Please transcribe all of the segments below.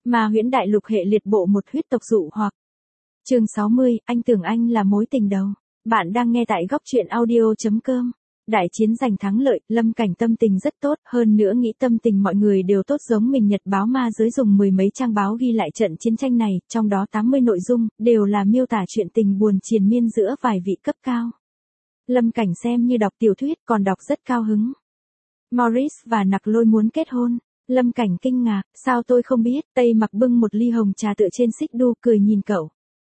Ma huyễn đại lục hệ liệt bộ một huyết tộc dụ hoặc. Chương 60, anh tưởng anh là mối tình đầu. Bạn đang nghe tại góc truyện audio.com. Đại chiến giành thắng lợi, Lâm Cảnh tâm tình rất tốt, hơn nữa nghĩ tâm tình mọi người đều tốt giống mình. Nhật báo ma giới dùng mười mấy trang báo ghi lại trận chiến tranh này, trong đó 80 nội dung, đều là miêu tả chuyện tình buồn triền miên giữa vài vị cấp cao. Lâm Cảnh xem như đọc tiểu thuyết, còn đọc rất cao hứng. Maurice và Nặc Lôi muốn kết hôn. Lâm Cảnh kinh ngạc, sao tôi không biết. Tây Mặc bưng một ly hồng trà tựa trên xích đu, cười nhìn cậu.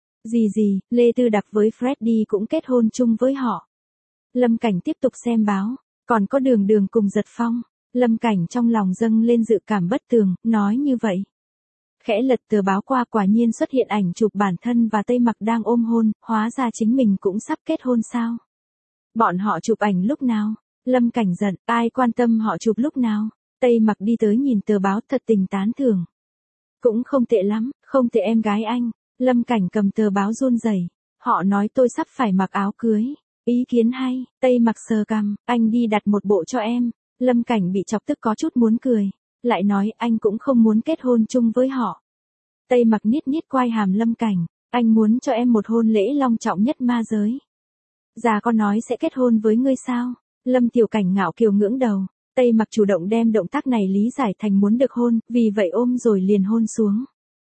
Gì, Lê Tư Đặc với Freddy cũng kết hôn chung với họ. Lâm Cảnh tiếp tục xem báo, còn có Đường Đường cùng Giật Phong. Lâm Cảnh trong lòng dâng lên dự cảm bất tường, nói như vậy. Khẽ lật tờ báo qua, quả nhiên xuất hiện ảnh chụp bản thân và Tây Mặc đang ôm hôn, hóa ra chính mình cũng sắp kết hôn sao. Bọn họ chụp ảnh lúc nào? Lâm Cảnh giận, ai quan tâm họ chụp lúc nào? Tây Mặc đi tới nhìn tờ báo, thật tình tán thưởng. Cũng không tệ lắm, không tệ em gái anh. Lâm Cảnh cầm tờ báo run rẩy. Họ nói tôi sắp phải mặc áo cưới. Ý kiến hay. Tây Mặc sờ cằm, anh đi đặt một bộ cho em. Lâm Cảnh bị chọc tức có chút muốn cười. Lại nói anh cũng không muốn kết hôn chung với họ. Tây Mặc niết quai hàm Lâm Cảnh. Anh muốn cho em một hôn lễ long trọng nhất ma giới. Già con nói sẽ kết hôn với ngươi sao? Lâm Tiểu Cảnh ngạo kiều ngưỡng đầu. Tây Mặc chủ động đem động tác này lý giải thành muốn được hôn, vì vậy ôm rồi liền hôn xuống.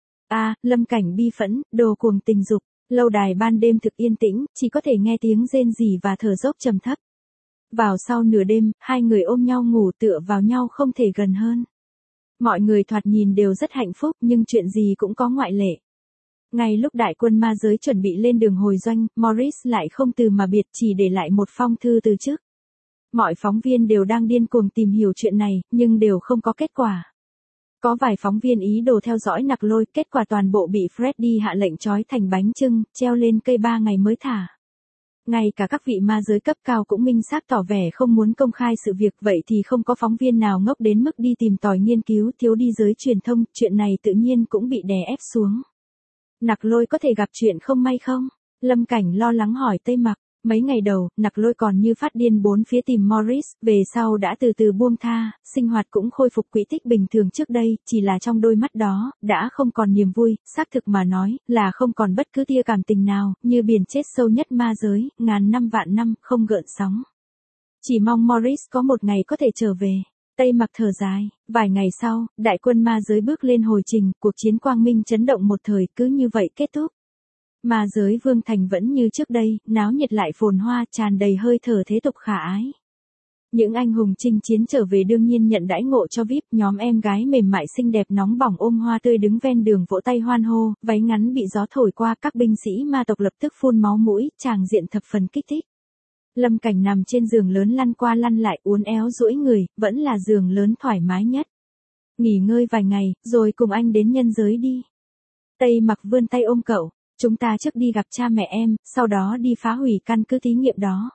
Lâm Cảnh bi phẫn, đồ cuồng tình dục. Lâu đài ban đêm thực yên tĩnh, chỉ có thể nghe tiếng rên rỉ và thở dốc trầm thấp. Vào sau nửa đêm, hai người ôm nhau ngủ tựa vào nhau không thể gần hơn. Mọi người thoạt nhìn đều rất hạnh phúc, nhưng chuyện gì cũng có ngoại lệ. Ngay lúc đại quân ma giới chuẩn bị lên đường hồi doanh, Maurice lại không từ mà biệt, chỉ để lại một phong thư từ chức. Mọi phóng viên đều đang điên cuồng tìm hiểu chuyện này, nhưng đều không có kết quả. Có vài phóng viên ý đồ theo dõi Nặc Lôi, kết quả toàn bộ bị Freddy hạ lệnh trói thành bánh chưng, treo lên cây 3 ngày mới thả. Ngay cả các vị ma giới cấp cao cũng minh xác tỏ vẻ không muốn công khai sự việc, vậy thì không có phóng viên nào ngốc đến mức đi tìm tòi nghiên cứu, thiếu đi giới truyền thông, chuyện này tự nhiên cũng bị đè ép xuống. Nặc Lôi có thể gặp chuyện không may không? Lâm Cảnh lo lắng hỏi Tây Mặc. Mấy ngày đầu, Nặc Lôi còn như phát điên bốn phía tìm Maurice, về sau đã từ từ buông tha, sinh hoạt cũng khôi phục quỹ tích bình thường trước đây, chỉ là trong đôi mắt đó, đã không còn niềm vui, xác thực mà nói, là không còn bất cứ tia cảm tình nào, như biển chết sâu nhất ma giới, ngàn năm vạn năm, không gợn sóng. Chỉ mong Maurice có một ngày có thể trở về. Tây Mặc thở dài, vài ngày sau, đại quân ma giới bước lên hồi trình, cuộc chiến quang minh chấn động một thời, cứ như vậy kết thúc. Ma giới vương thành vẫn như trước đây, náo nhiệt lại phồn hoa, tràn đầy hơi thở thế tục khả ái. Những anh hùng chinh chiến trở về đương nhiên nhận đãi ngộ cho VIP, nhóm em gái mềm mại xinh đẹp nóng bỏng ôm hoa tươi đứng ven đường vỗ tay hoan hô, váy ngắn bị gió thổi qua, các binh sĩ ma tộc lập tức phun máu mũi, tràng diện thập phần kích thích. Lâm Cảnh nằm trên giường lớn lăn qua lăn lại uốn éo duỗi người, vẫn là giường lớn thoải mái nhất. Nghỉ ngơi vài ngày, rồi cùng anh đến nhân giới đi. Tây Mặc vươn tay ôm cậu. Chúng ta trước đi gặp cha mẹ em, sau đó đi phá hủy căn cứ thí nghiệm đó.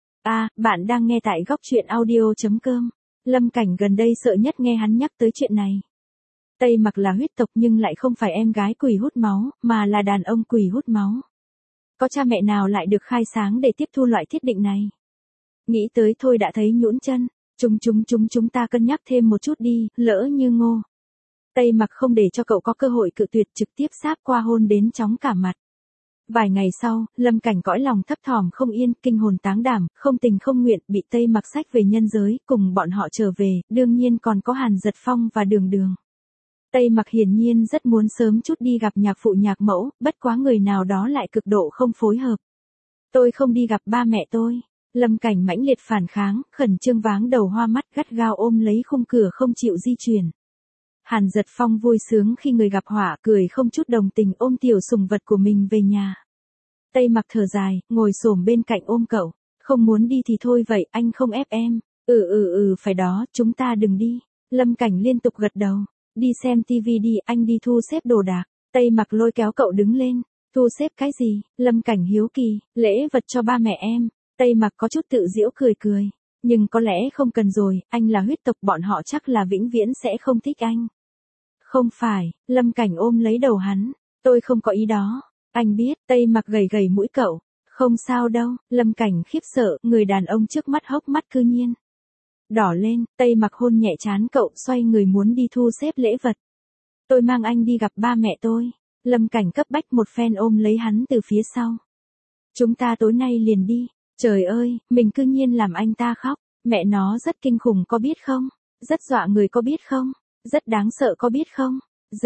Bạn đang nghe tại góc truyện audio.com. Lâm Cảnh gần đây sợ nhất nghe hắn nhắc tới chuyện này. Tây Mặc là huyết tộc nhưng lại không phải em gái quỷ hút máu, mà là đàn ông quỷ hút máu. Có cha mẹ nào lại được khai sáng để tiếp thu loại thiết định này? Nghĩ tới thôi đã thấy nhũn chân. Chúng ta cân nhắc thêm một chút đi, lỡ như ngô. Tây Mặc không để cho cậu có cơ hội cự tuyệt, trực tiếp sáp qua hôn đến chóng cả mặt. Vài ngày sau, Lâm Cảnh cõi lòng thấp thỏm không yên, kinh hồn táng đảm, không tình không nguyện, bị Tây Mặc xách về nhân giới, cùng bọn họ trở về, đương nhiên còn có Hàn Giật Phong và Đường Đường. Tây Mặc hiển nhiên rất muốn sớm chút đi gặp nhạc phụ nhạc mẫu, bất quá người nào đó lại cực độ không phối hợp. Tôi không đi gặp ba mẹ tôi. Lâm Cảnh mãnh liệt phản kháng, khẩn trương váng đầu hoa mắt gắt gao ôm lấy khung cửa không chịu di chuyển. Hàn Giật Phong vui sướng khi người gặp họa, cười không chút đồng tình ôm tiểu sủng vật của mình về nhà. Tây Mặc thở dài, ngồi xổm bên cạnh ôm cậu. Không muốn đi thì thôi vậy, anh không ép em. Phải đó, chúng ta đừng đi. Lâm Cảnh liên tục gật đầu. Đi xem tivi đi, anh đi thu xếp đồ đạc. Tây Mặc lôi kéo cậu đứng lên. Thu xếp cái gì? Lâm Cảnh hiếu kỳ, lễ vật cho ba mẹ em. Tây Mặc có chút tự giễu cười. Nhưng có lẽ không cần rồi, anh là huyết tộc, bọn họ chắc là vĩnh viễn sẽ không thích anh. Không phải, Lâm Cảnh ôm lấy đầu hắn. Tôi không có ý đó. Anh biết, Tây Mặc gầy mũi cậu. Không sao đâu, Lâm Cảnh khiếp sợ, người đàn ông trước mắt hốc mắt cư nhiên đỏ lên, Tây Mặc hôn nhẹ trán cậu, xoay người muốn đi thu xếp lễ vật. Tôi mang anh đi gặp ba mẹ tôi. Lâm Cảnh cấp bách một phen ôm lấy hắn từ phía sau. Chúng ta tối nay liền đi. Trời ơi, mình cư nhiên làm anh ta khóc. Mẹ nó rất kinh khủng có biết không? Rất dọa người có biết không? Rất đáng sợ có biết không?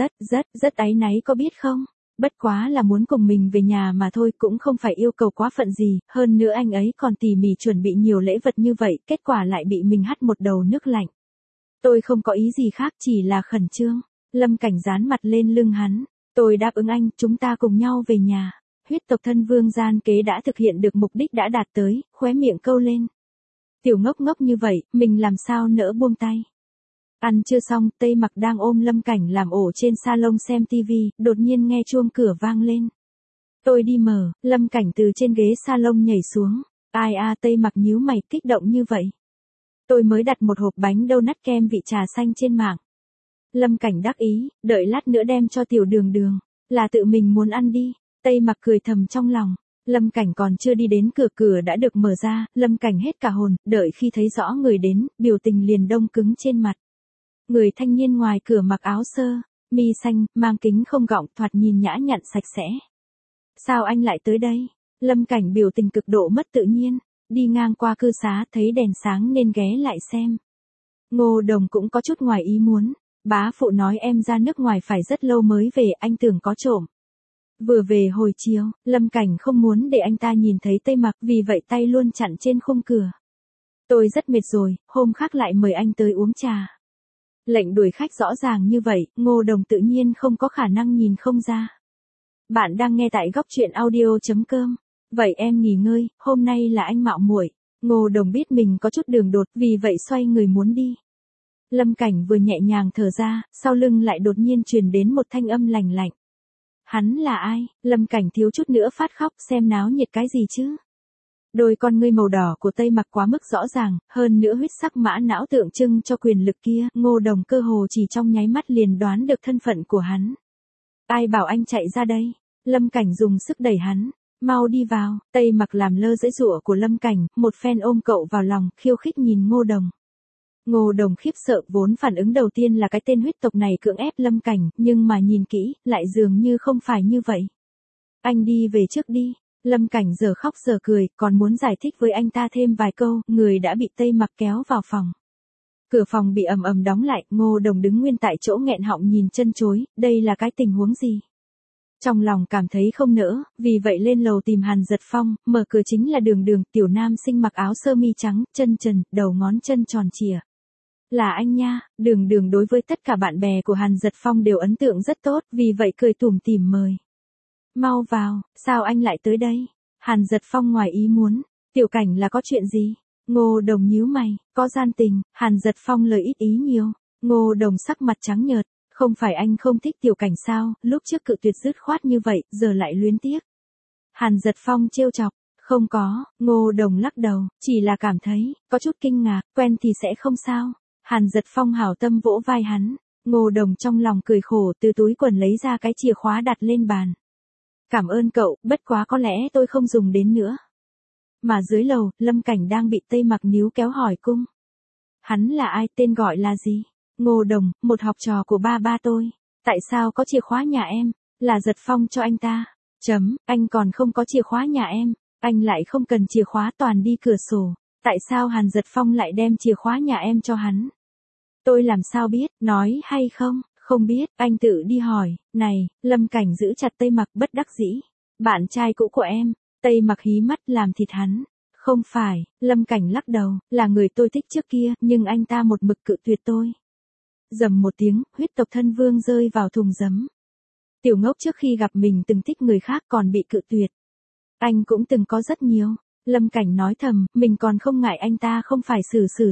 Rất áy náy có biết không? Bất quá là muốn cùng mình về nhà mà thôi, cũng không phải yêu cầu quá phận gì, hơn nữa anh ấy còn tỉ mỉ chuẩn bị nhiều lễ vật như vậy, kết quả lại bị mình hắt một đầu nước lạnh. Tôi không có ý gì khác, chỉ là khẩn trương. Lâm Cảnh dán mặt lên lưng hắn. Tôi đáp ứng anh, chúng ta cùng nhau về nhà. Huyết tộc thân vương gian kế đã thực hiện được mục đích đã đạt tới, khóe miệng câu lên. Tiểu ngốc ngốc như vậy, mình làm sao nỡ buông tay. Ăn chưa xong, Tây Mặc đang ôm Lâm Cảnh làm ổ trên salon xem tivi, đột nhiên nghe chuông cửa vang lên. Tôi đi mở, Lâm Cảnh từ trên ghế salon nhảy xuống. Ai à, Tây Mặc nhíu mày kích động như vậy. Tôi mới đặt một hộp bánh donut kem vị trà xanh trên mạng. Lâm Cảnh đắc ý, đợi lát nữa đem cho tiểu đường đường, là tự mình muốn ăn đi. Tây Mặc cười thầm trong lòng. Lâm Cảnh còn chưa đi đến cửa, cửa đã được mở ra, Lâm Cảnh hết cả hồn, đợi khi thấy rõ người đến, biểu tình liền đông cứng trên mặt. Người thanh niên ngoài cửa mặc áo sơ, mi xanh, mang kính không gọng, thoạt nhìn nhã nhặn sạch sẽ. Sao anh lại tới đây? Lâm Cảnh biểu tình cực độ mất tự nhiên, đi ngang qua cư xá thấy đèn sáng nên ghé lại xem. Ngô Đồng cũng có chút ngoài ý muốn, bá phụ nói em ra nước ngoài phải rất lâu mới về, anh tưởng có trộm. Vừa về hồi chiều, Lâm Cảnh không muốn để anh ta nhìn thấy Tây Mặc, vì vậy tay luôn chặn trên khung cửa. Tôi rất mệt rồi, hôm khác lại mời anh tới uống trà. Lệnh đuổi khách rõ ràng như vậy, Ngô Đồng tự nhiên không có khả năng nhìn không ra. Bạn đang nghe tại góc truyện audio.com. Vậy em nghỉ ngơi, hôm nay là anh mạo muội. Ngô Đồng biết mình có chút đường đột, vì vậy xoay người muốn đi. Lâm Cảnh vừa nhẹ nhàng thở ra, sau lưng lại đột nhiên truyền đến một thanh âm lạnh lạnh. Hắn là ai? Lâm Cảnh thiếu chút nữa phát khóc, xem náo nhiệt cái gì chứ? Đôi con ngươi màu đỏ của Tây Mặc quá mức rõ ràng, hơn nữa huyết sắc mã não tượng trưng cho quyền lực kia, Ngô Đồng cơ hồ chỉ trong nháy mắt liền đoán được thân phận của hắn. Ai bảo anh chạy ra đây? Lâm Cảnh dùng sức đẩy hắn. Mau đi vào. Tây Mặc làm lơ giãy giụa của Lâm Cảnh, một phen ôm cậu vào lòng, khiêu khích nhìn Ngô Đồng. Ngô Đồng khiếp sợ, vốn phản ứng đầu tiên là cái tên huyết tộc này cưỡng ép Lâm Cảnh, nhưng mà nhìn kỹ, lại dường như không phải như vậy. Anh đi về trước đi. Lâm Cảnh giờ khóc giờ cười, còn muốn giải thích với anh ta thêm vài câu, người đã bị Tây Mặc kéo vào phòng. Cửa phòng bị ầm ầm đóng lại, Ngô Đồng đứng nguyên tại chỗ nghẹn họng nhìn chân chối, đây là cái tình huống gì? Trong lòng cảm thấy không nỡ, vì vậy lên lầu tìm Hàn Dật Phong, mở cửa chính là Đường Đường, tiểu nam sinh mặc áo sơ mi trắng, chân trần, đầu ngón chân tròn trịa. Là anh nha. Đường Đường đối với tất cả bạn bè của Hàn Dật Phong đều ấn tượng rất tốt, vì vậy cười tủm tỉm mời. Mau vào, sao anh lại tới đây? Hàn Dật Phong ngoài ý muốn, Tiểu Cảnh là có chuyện gì? Ngô Đồng nhíu mày, có gian tình. Hàn Dật Phong lời ít ý nhiều. Ngô Đồng sắc mặt trắng nhợt, không phải anh không thích Tiểu Cảnh sao, lúc trước cự tuyệt dứt khoát như vậy, giờ lại luyến tiếc. Hàn Dật Phong trêu chọc, không có. Ngô Đồng lắc đầu, chỉ là cảm thấy, có chút kinh ngạc, quen thì sẽ không sao. Hàn Dật Phong hảo tâm vỗ vai hắn. Ngô Đồng trong lòng cười khổ, từ túi quần lấy ra cái chìa khóa đặt lên bàn. Cảm ơn cậu, bất quá có lẽ tôi không dùng đến nữa. Mà dưới lầu, Lâm Cảnh đang bị Tây Mặc níu kéo hỏi cung. Hắn là ai, tên gọi là gì? Ngô Đồng, một học trò của ba tôi. Tại sao có chìa khóa nhà em? Là Dật Phong cho anh ta. Anh còn không có chìa khóa nhà em. Anh lại không cần chìa khóa, toàn đi cửa sổ. Tại sao Hàn Dật Phong lại đem chìa khóa nhà em cho hắn? Tôi làm sao biết, nói hay không? Không biết, anh tự đi hỏi. Này, Lâm Cảnh giữ chặt Tây Mặc bất đắc dĩ. Bạn trai cũ của em. Tây Mặc hí mắt làm thịt hắn. Không phải, Lâm Cảnh lắc đầu, là người tôi thích trước kia, nhưng anh ta một mực cự tuyệt tôi. Rầm một tiếng, huyết tộc thân vương rơi vào thùng giấm. Tiểu ngốc trước khi gặp mình từng thích người khác còn bị cự tuyệt. Anh cũng từng có rất nhiều. Lâm Cảnh nói thầm, mình còn không ngại anh ta không phải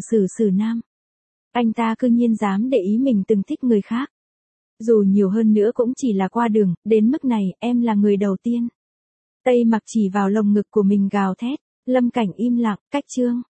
xử nam. Anh ta cư nhiên dám để ý mình từng thích người khác. Dù nhiều hơn nữa cũng chỉ là qua đường, đến mức này, em là người đầu tiên. Tây Mặc chỉ vào lồng ngực của mình gào thét, Lâm Cảnh im lặng, cách chương.